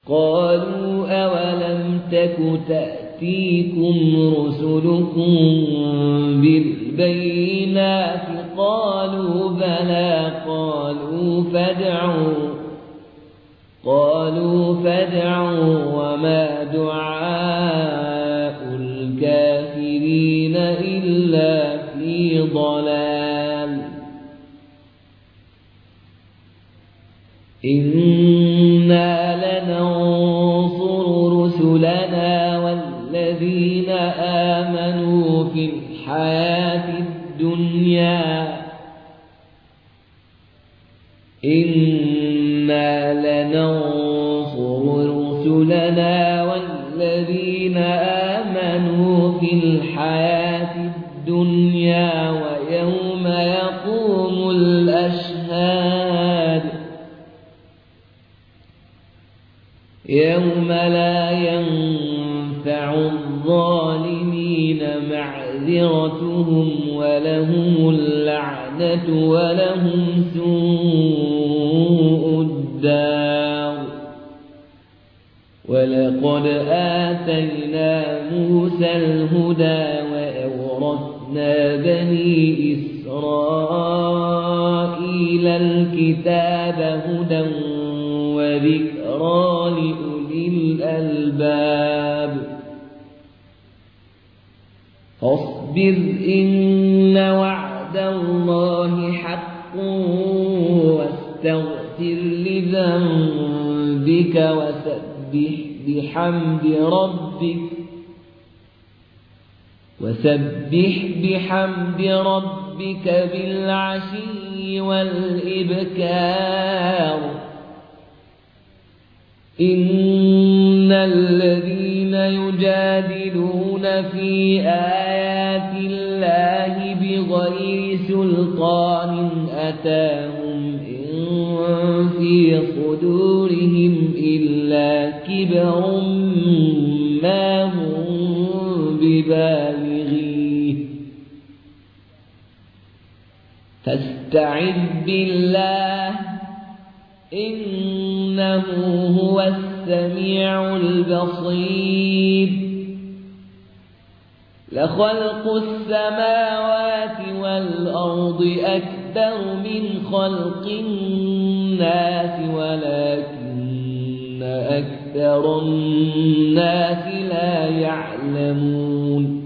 قالوا أولم تك تأتيكم رسلكم بالبينات قالوا بلى قالوا فادعوا وما دعاء الكافرين إلا في ضلال إنا لننصر رسلنا والذين آمنوا في الحياة الدنيا ويوم يقوم الأشهاد يوم لا ينفع الظالمين معذرتهم ولهم اللعنة ولهم سوء الدار ولقد آتينا موسى الهدى وأورثنا بني إسرائيل الكتاب هدى وذكرى لأولي الألباب فاصبر إن وعد الله حق واستغفر لذنبك وسبح بحمد ربك بالعشي والإبكار إن الذين يجادلون في آيات الله بغير سلطان أتاهم إن في صدورهم إلا كبر ما هم ببالغيه فاستعذ بالله إنه هو السميع البصير لخلق السماوات والأرض أكبر من خلق الناس ولكن أكثر الناس لا يعلمون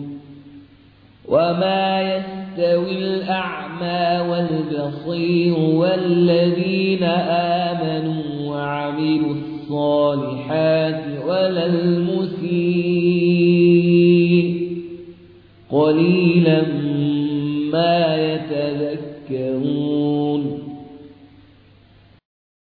وما يستوي الأعمى والبصير والذين آمنوا وعملوا الصالحات ولا المسيء قليلا ما يتذكرون